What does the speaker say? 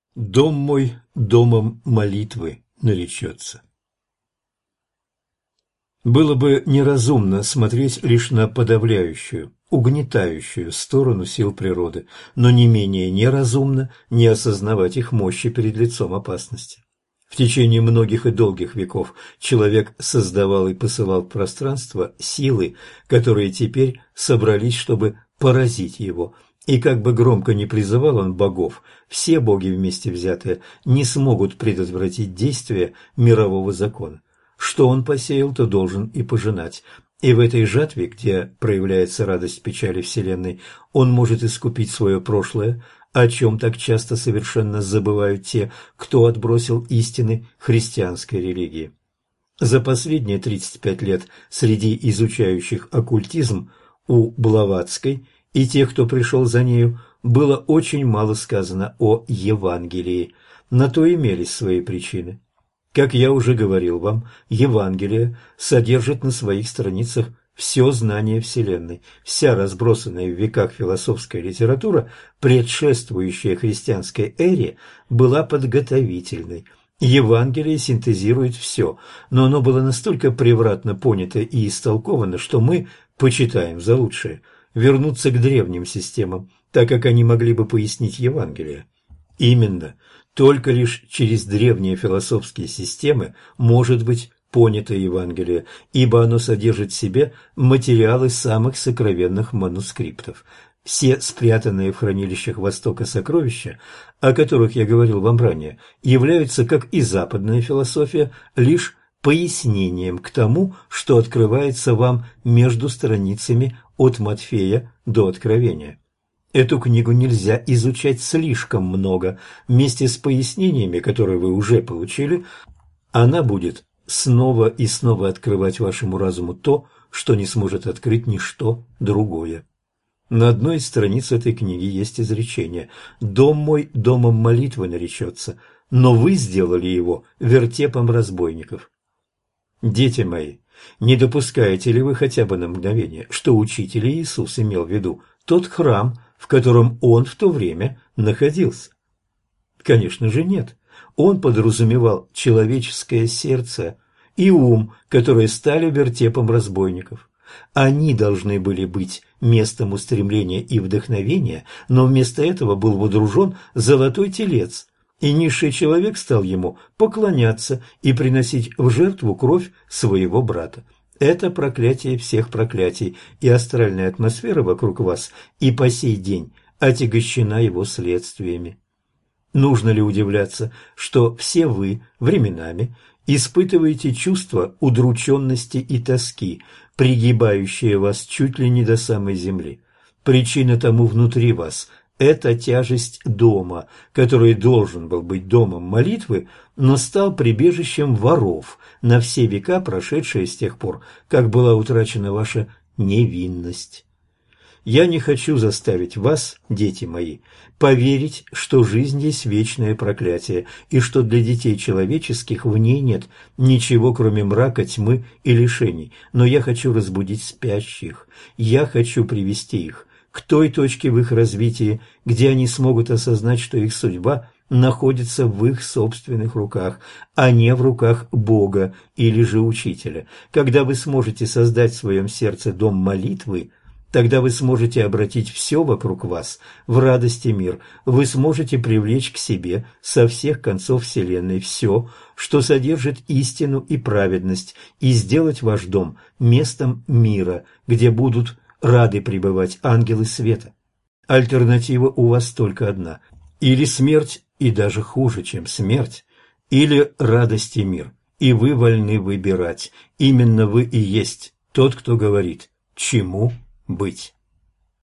Дом мой домом молитвы наречется. Было бы неразумно смотреть лишь на подавляющую, угнетающую сторону сил природы, но не менее неразумно не осознавать их мощи перед лицом опасности. В течение многих и долгих веков человек создавал и посылал в пространство силы, которые теперь собрались, чтобы поразить его. И как бы громко ни призывал он богов, все боги вместе взятые не смогут предотвратить действие мирового закона. Что он посеял, то должен и пожинать. И в этой жатве, где проявляется радость печали Вселенной, он может искупить свое прошлое, о чем так часто совершенно забывают те, кто отбросил истины христианской религии. За последние 35 лет среди изучающих оккультизм у Блаватской и тех, кто пришел за нею, было очень мало сказано о Евангелии. На то имелись свои причины. Как я уже говорил вам, Евангелие содержит на своих страницах все знание Вселенной. Вся разбросанная в веках философская литература, предшествующая христианской эре, была подготовительной. Евангелие синтезирует все, но оно было настолько превратно понято и истолковано, что мы почитаем за лучшее вернуться к древним системам, так как они могли бы пояснить Евангелие. Именно, только лишь через древние философские системы может быть понято Евангелие, ибо оно содержит в себе материалы самых сокровенных манускриптов. Все спрятанные в хранилищах Востока сокровища, о которых я говорил вам ранее, являются, как и западная философия, лишь пояснением к тому, что открывается вам между страницами от Матфея до Откровения. Эту книгу нельзя изучать слишком много. Вместе с пояснениями, которые вы уже получили, она будет снова и снова открывать вашему разуму то, что не сможет открыть ничто другое. На одной из страниц этой книги есть изречение: «Дом мой домом молитвы наречется, но вы сделали его вертепом разбойников». Дети мои, не допускаете ли вы хотя бы на мгновение, что учитель Иисус имел в виду тот храм, в котором он в то время находился? Конечно же нет. Он подразумевал человеческое сердце и ум, которые стали вертепом разбойников. Они должны были быть местом устремления и вдохновения, но вместо этого был водружен золотой телец, и низший человек стал ему поклоняться и приносить в жертву кровь своего брата. Это проклятие всех проклятий, и астральная атмосфера вокруг вас и по сей день отягощена его следствиями. Нужно ли удивляться, что все вы временами испытываете чувство удрученности и тоски, пригибающее вас чуть ли не до самой земли? Причина тому внутри вас – это тяжесть дома, который должен был быть домом молитвы, но стал прибежищем воров на все века, прошедшие с тех пор, как была утрачена ваша невинность. Я не хочу заставить вас, дети мои, поверить, что жизнь есть вечное проклятие, и что для детей человеческих в ней нет ничего, кроме мрака, тьмы и лишений, но я хочу разбудить спящих, я хочу привести их к той точке в их развитии, где они смогут осознать, что их судьба находится в их собственных руках, а не в руках Бога или же Учителя. Когда вы сможете создать в своем сердце дом молитвы, тогда вы сможете обратить все вокруг вас в радость и мир. Вы сможете привлечь к себе со всех концов Вселенной все, что содержит истину и праведность, и сделать ваш дом местом мира, где будут рады пребывать ангелы света. Альтернатива у вас только одна: или смерть, и даже хуже, чем смерть, или радость и мир, и вы вольны выбирать. Именно вы и есть тот, кто говорит, чему быть.